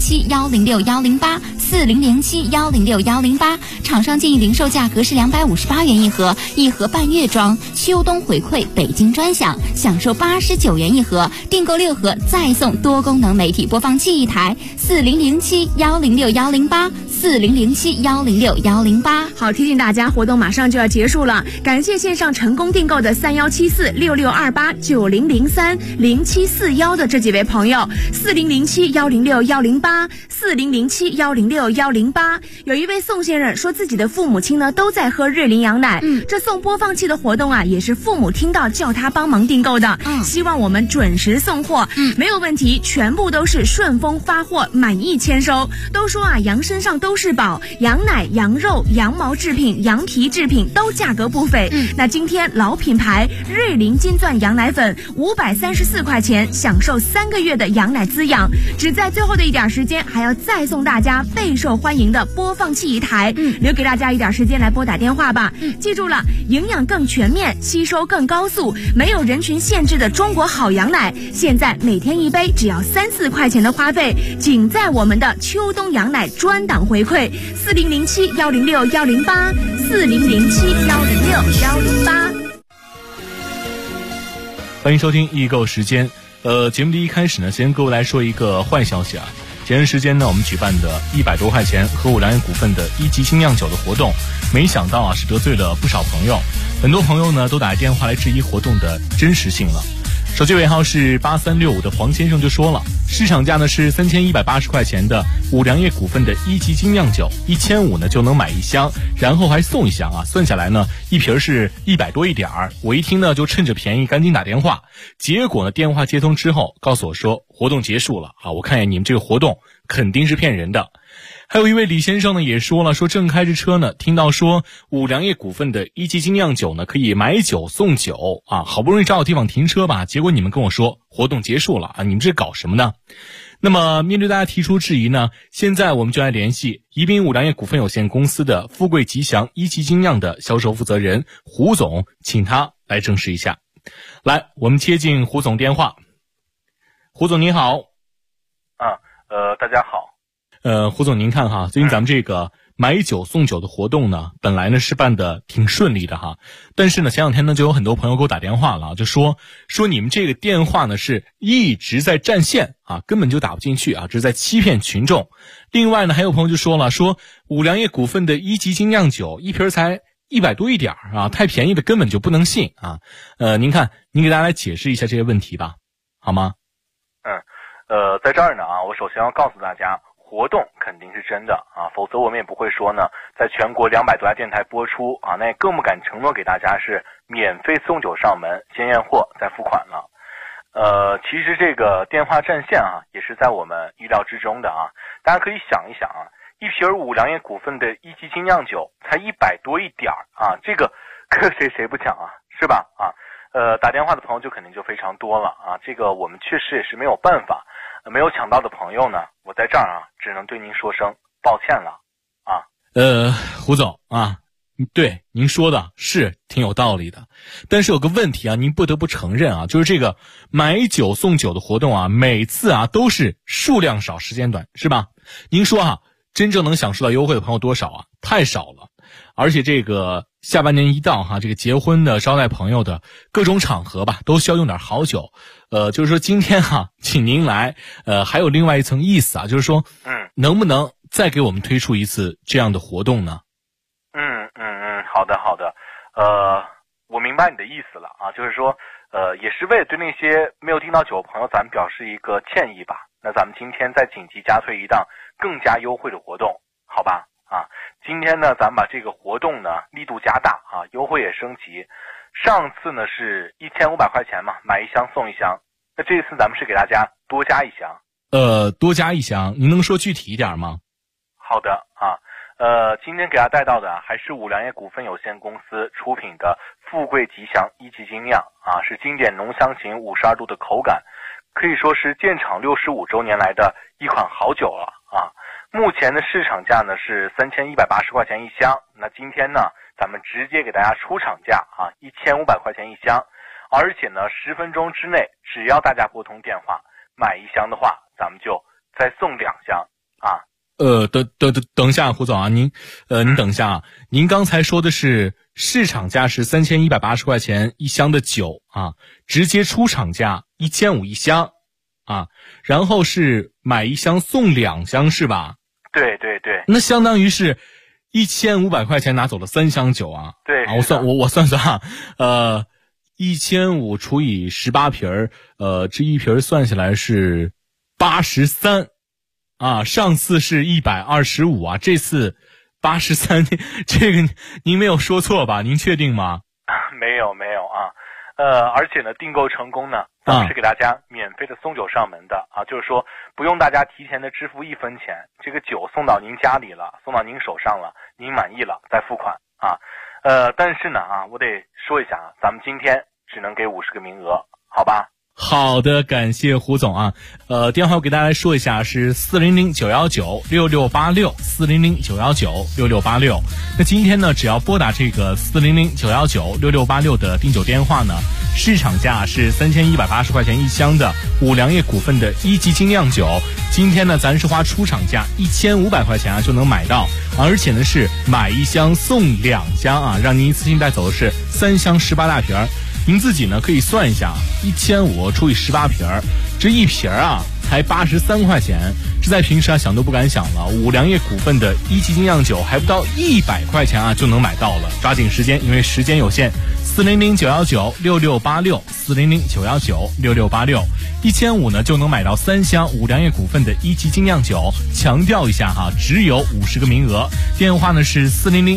4007106108，4007106108，厂商建议零售价格是258元一盒，一盒半月装，秋冬回馈北京专享，享受89元一盒，订购6盒再送多功能媒体播放器一台。4007106108，4007106108。 好，提醒大家，活动马上就要结束了，感谢线上成功订购的3174662890030741的这几位朋友，4007106108，4007106108。有一位宋先生说，自己的父母亲呢都在喝瑞麟羊奶，这送播放器的活动啊，也是父母听到叫他帮忙订购的，希望我们准时送货，没有问题，全部都是顺丰发货，满意签收。都说啊，羊身上都是宝，羊奶、羊肉、羊毛制品、羊皮制品都价格不菲。那今天老品牌瑞麟金钻羊奶粉534块钱，享受3个月的羊奶滋养，只在最后的一点时间，还要再送大家备受欢迎的播放器一台，留给大家一点时间来拨打电话吧。记住了，营养更全面，吸收更高速，没有人群限制的中国好羊奶，现在每天1杯只要3-4块钱的花费，仅在我们的秋冬羊奶专档回馈，4007106108，4007106108。 欢迎收听易购时间。 节目的一开始呢，先跟各位来说一个坏消息啊。前段时间呢，我们举办的100多块钱和五粮液股份的1级精酿酒的活动，没想到啊是得罪了不少朋友，很多朋友呢都打电话来质疑活动的真实性了。手机尾号是8365的黄先生就说了，市场价呢是3180块钱的五粮液股份的1级精酿酒，1500呢就能买一箱，然后还送一箱啊，算下来呢一瓶是100多一点儿。我一听呢就趁着便宜赶紧打电话，结果呢电话接通之后告诉我说活动结束了啊，我看见你们这个活动肯定是骗人的。还有一位李先生呢也说了，说正开着车呢，听到说五粮液股份的1级精酿酒呢可以买酒送酒啊，好不容易找到地方停车吧，结果你们跟我说活动结束了啊，你们这搞什么呢？那么面对大家提出质疑呢，现在我们就来联系宜宾五粮液股份有限公司的富贵吉祥1级精酿的销售负责人胡总，请他来证实一下。来，我们接进胡总电话。胡总您好。 大家好。 胡总您看哈，最近咱们这个买酒送酒的活动呢，本来呢是办的挺顺利的哈，但是呢前两天呢就有很多朋友给我打电话了，就说你们这个电话呢是一直在占线啊，根本就打不进去啊，这是在欺骗群众。另外呢还有朋友就说了，说五粮液股份的1级精酿酒一瓶才100多一点啊，太便宜的根本就不能信啊。您看您给大家来解释一下这些问题吧，好吗？ 在这儿呢啊，我首先要告诉大家，活动肯定是真的啊，否则我们也不会说呢，在全国200多家电台播出啊，那也更不敢承诺给大家是免费送酒上门，先验货再付款了。其实这个电话占线啊，也是在我们预料之中的啊。大家可以想一想啊，一瓶五粮液股份的1级精酿酒才100多一点啊，这个谁不抢啊，是吧？啊，打电话的朋友就肯定就非常多了啊，这个我们确实也是没有办法。没有抢到的朋友呢，我在这儿啊，只能对您说声抱歉了啊。 胡总啊，对您说的是挺有道理的，但是有个问题啊，您不得不承认啊，就是这个买酒送酒的活动啊，每次啊都是数量少时间短，是吧？您说啊，真正能享受到优惠的朋友多少啊？太少了。而且这个下半年一到哈，这个结婚的招待朋友的各种场合吧，都需要用点好酒。就是说今天哈，请您来，还有另外一层意思啊，就是说，能不能再给我们推出一次这样的活动呢？ 好的，我明白你的意思了啊，就是说，也是为了对那些没有订到酒的朋友，咱们表示一个歉意吧。那咱们今天再紧急加推一档更加优惠的活动，好吧？啊，今天呢，咱们把这个活动呢力度加大啊，优惠也升级。上次呢是1500块钱嘛，买一箱送一箱。那这次咱们是给大家多加一箱。 多加一箱，您能说具体一点吗？ 好的啊，今天给大家带到的还是五粮液股份有限公司出品的富贵吉祥1级精酿啊，是经典浓香型52度的口感，可以说是建厂65周年来的一款好酒了啊。目前的市场价呢是3180块钱一箱，那今天呢咱们直接给大家出厂价啊，1500块钱一箱，而且呢10分钟之内，只要大家拨通电话买一箱的话，咱们就再送2箱啊。 等一下，胡总啊，您等一下啊，您刚才说的是市场价是3180块钱一箱的酒啊，直接出厂价1500一箱啊，然后是买一箱送2箱是吧？ 对， 那相当于是1500块钱拿走了3箱酒啊。 对啊，我算啊，1500除以18瓶这一瓶算下来是83啊，上次是125啊，这次83，这个您没有说错吧？您确定吗？ 没有啊。而且呢，订购成功呢，咱们是给大家免费的送酒上门的啊，就是说不用大家提前的支付1分钱，这个酒送到您家里了，送到您手上了，您满意了再付款啊。但是呢啊，我得说一下啊，咱们今天只能给50个名额，好吧？ 好的，感谢胡总啊。电话我给大家来说一下，是400-919-6686 400-919-6686。那今天呢，只要拨打这个400-919-6686的订酒电话呢，市场价是3180块钱一箱的五粮液股份的1级精酿酒，今天呢咱是花出厂价1500块钱啊就能买到，而且呢是买一箱送2箱啊，让您一次性带走的是3箱18大瓶。 您自己呢可以算一下，1500除以18瓶，这一瓶啊才83块钱，这在平时啊想都不敢想了。五粮液股份的一级精酿酒还不到100块钱啊就能买到了，抓紧时间，因为时间有限。400-919-6686，400-919-6686，1500呢就能买到3箱五粮液股份的一级精酿酒。强调一下哈，只有50个名额。电话呢是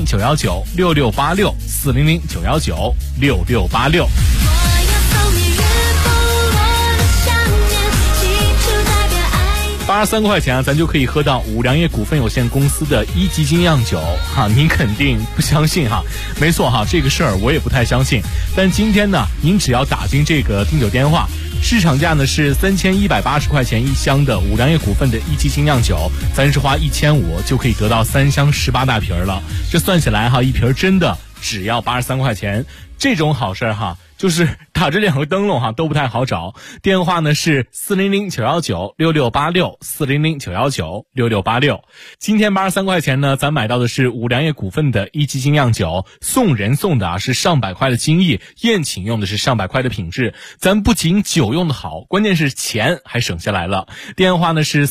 400-919-6686，400-919-6686。83块钱啊，咱就可以喝到五粮液股份有限公司的一级精酿酒哈，您肯定不相信哈？没错哈，这个事儿我也不太相信。但今天呢，您只要打进这个订酒电话，市场价呢是3180块钱一箱的五粮液股份的一级精酿酒，咱是花1500就可以得到3箱18大瓶了。这算起来哈，一瓶真的只要83块钱，这种好事哈。就是打这2个灯笼哈都不太好找，电话呢是400-919-6686，400-919-6686。今天83块钱呢，咱买到的是五粮液股份的一级精酿酒，送人送的啊是上百块的精益，宴请用的是上百块的品质。咱不仅酒用的好，关键是钱还省下来了。电话呢是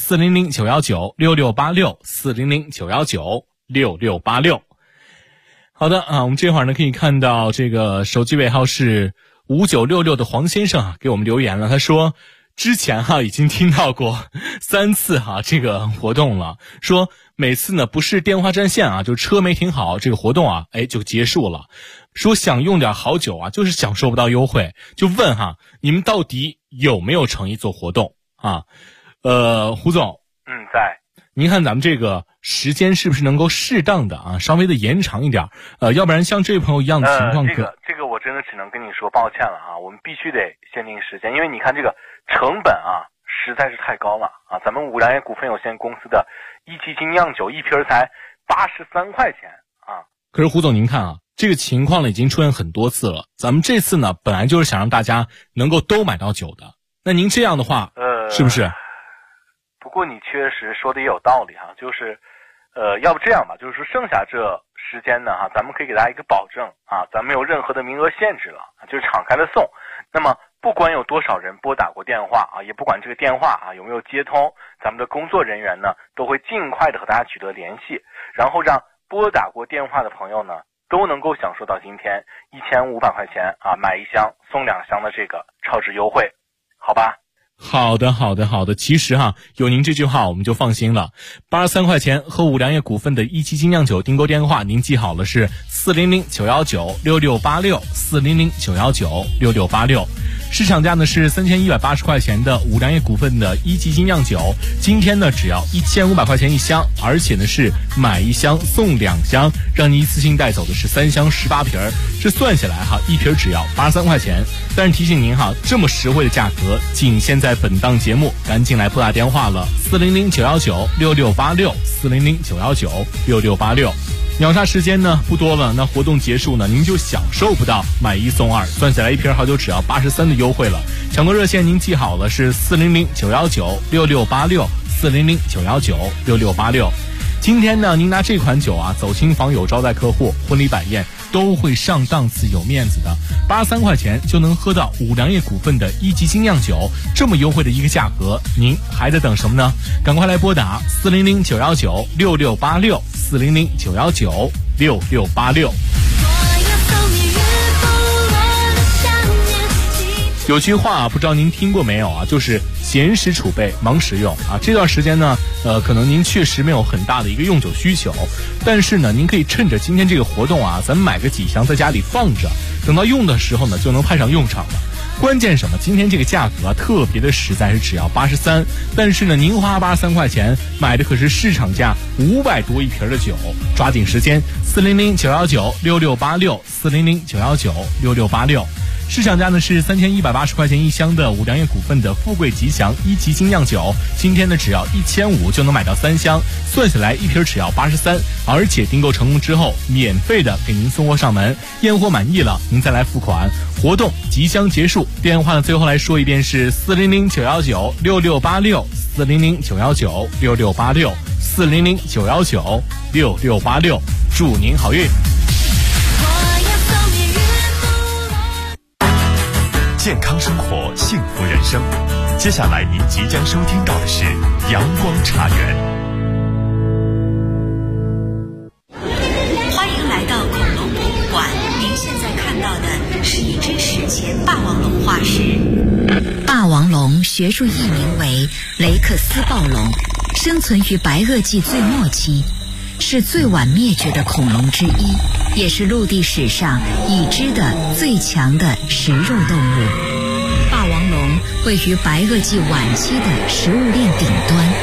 400-919-6686，400-919-6686。好的啊，我们这会儿呢可以看到这个手机尾号是5966的黄先生啊给我们留言了，他说之前已经听到过3次这个活动了，说每次呢不是电话占线就车没停好，这个活动就结束了，说想用点好酒就是享受不到优惠，就问你们到底有没有诚意做活动胡总在。 您看咱们这个时间是不是能够适当的稍微的延长一点，要不然像这位朋友一样的情况这个我真的只能跟你说抱歉了我们必须得限定时间，因为你看这个成本实在是太高了咱们五粮液股份有限公司的一级精酿酒一瓶才83块钱可是胡总您看这个情况呢已经出现很多次了，咱们这次呢本来就是想让大家能够都买到酒的，那您这样的话是不是？ 不过你确实说的也有道理就是要不这样吧，就是说剩下这时间呢咱们可以给大家一个保证咱没有任何的名额限制了，就是敞开的送。那么不管有多少人拨打过电话也不管这个电话有没有接通，咱们的工作人员呢都会尽快的和大家取得联系，然后让拨打过电话的朋友呢都能够享受到今天1500块钱买1箱送2箱的这个超值优惠，好吧？ 好的，其实有您这句话我们就放心了。83块钱和五粮液股份的一级精酿酒订购电话您记好了，是400-919-6686，400-919-6686。市场价呢是3180块钱的五粮液股份的一级精酿酒，今天呢只要1500块钱一箱，而且呢是买1箱送2箱，让你一次性带走的是3箱18瓶，这算下来一瓶只要83块钱。但是提醒您这么实惠的价格仅限在本档节目，赶紧来拨打电话了，400-919-6686，400-919-6686。秒杀时间呢不多了，那活动结束呢您就享受不到买1送2，算下来一瓶好酒只要83的优惠了。抢购热线您记好了，是400-919-6686，400-919-6686。今天呢您拿这款酒走亲访友招待客户婚礼摆宴都会上档次有面子的，83块钱就能喝到五粮液股份的一级精酿酒，这么优惠的一个价格，您还在等什么呢？赶快来拨打400-919-6686，400-919-6686。有句话不知道您听过没有就是闲时储备忙时用这段时间呢可能您确实没有很大的一个用酒需求，但是呢您可以趁着今天这个活动咱们买个几箱在家里放着，等到用的时候呢就能派上用场了。关键什么？今天这个价格特别的实在，是只要83，但是呢您花83块钱买的可是市场价500多一瓶的酒，抓紧时间，400-919-6686，400-919-6686。市场价呢是3180块钱一箱的五粮液股份的富贵吉祥一级精酿酒，今天呢只要1500就能买到3箱，算下来一瓶只要83，而且订购成功之后免费的给您送货上门，验货满意了您再来付款。活动即将结束，电话呢最后来说一遍是400-919-6686，400-919-6686，400-919-6686，祝您好运。 健康生活，幸福人生。接下来您即将收听到的是阳光茶园。 欢迎来到恐龙博物馆，您现在看到的是一只史前霸王龙化石。 霸王龙学术译名为雷克斯暴龙，生存于白垩纪最末期，是最晚灭绝的恐龙之一，也是陆地史上已知的最强的食肉动物。霸王龙位于白垩纪晚期的食物链顶端。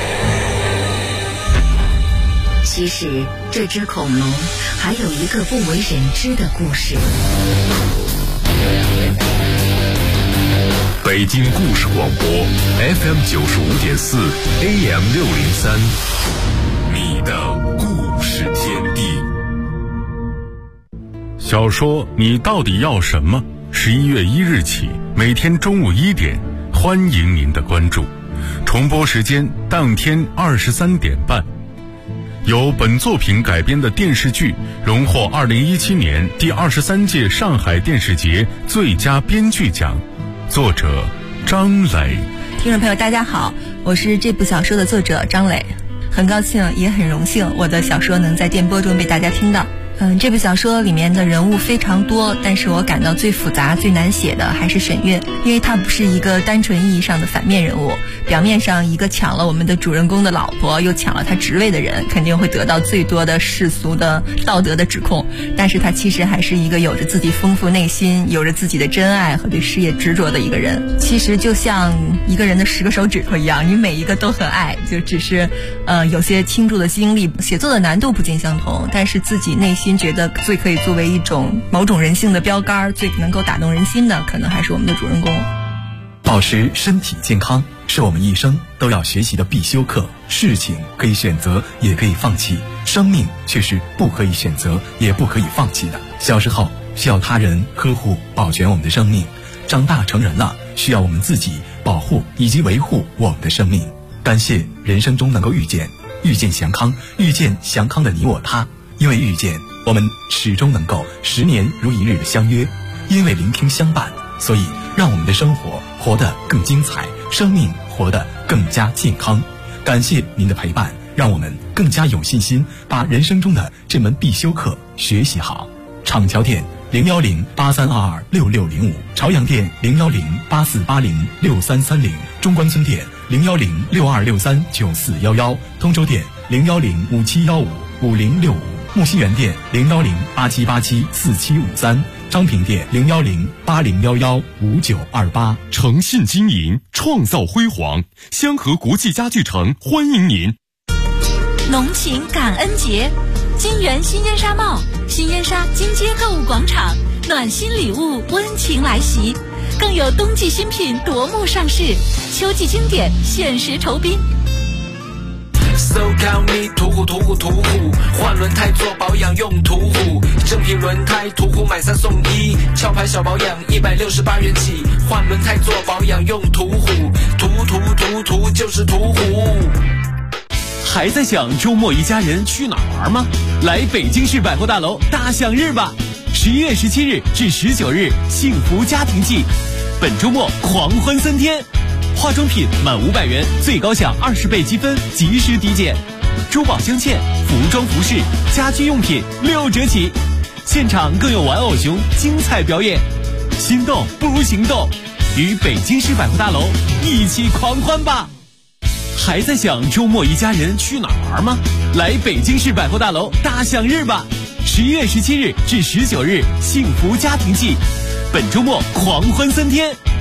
其实，这只恐龙还有一个不为人知的故事。 北京故事广播 FM 95.4 AM 603，你的故事天地。 小说你到底要什么？11月1日起，每天中午1点，欢迎您的关注。重播时间当天23点半。由本作品改编的电视剧荣获2017年第23届上海电视节最佳编剧奖，作者张磊。 听众朋友大家好，我是这部小说的作者张磊，很高兴也很荣幸我的小说能在电波中被大家听到。这部小说里面的人物非常多，但是我感到最复杂最难写的还是沈月，因为她不是一个单纯意义上的反面人物，表面上一个抢了我们的主人公的老婆又抢了他职位的人，肯定会得到最多的世俗的道德的指控，但是他其实还是一个有着自己丰富内心，有着自己的真爱和对事业执着的一个人。其实就像一个人的10个手指头一样，你每一个都很爱，就只是有些倾注的精力，写作的难度不尽相同，但是自己内心觉得最可以作为一种某种人性的标杆，最能够打动人心的，可能还是我们的主人公。 保持身体健康是我们一生都要学习的必修课。事情可以选择，也可以放弃，生命却是不可以选择，也不可以放弃的。小时候需要他人呵护保全我们的生命，长大成人了需要我们自己保护以及维护我们的生命。感谢人生中能够遇见祥康，遇见祥康的你我他。因为遇见，我们始终能够10年如一日的相约；因为聆听相伴，所以让我们的生活活得更精彩，生命活得更加健康。感谢您的陪伴，让我们更加有信心把人生中的这门必修课学习好。厂桥店01083226605，朝阳店01084806330，中关村店01062639411，通州店01057155065，木樨园店01087874753，昌平店01080115928。 诚信经营，创造辉煌，香河国际家具城欢迎您。 浓情感恩节，金源新烟纱帽，新烟纱金街购物广场，暖心礼物温情来袭，更有冬季新品夺目上市，秋季经典限时酬宾。 So call me 途虎，换轮胎做保养用途虎，正品轮胎途虎买3送1，壳牌小保养168元起，换轮胎做保养用途虎，途就是途虎。 还在想周末一家人去哪儿玩吗？来北京市百货大楼大享日吧！11月17日至19日，幸福家庭季，本周末狂欢3天。化妆品满500元最高享20倍积分，及时抵减；珠宝镶嵌、服装服饰、家居用品6折起。现场更有玩偶熊精彩表演，心动不如行动，与北京市百货大楼一起狂欢吧！还在想周末一家人去哪儿玩吗？来北京市百货大楼大享日吧！11月17日至19日，幸福家庭季，本周末狂欢3天。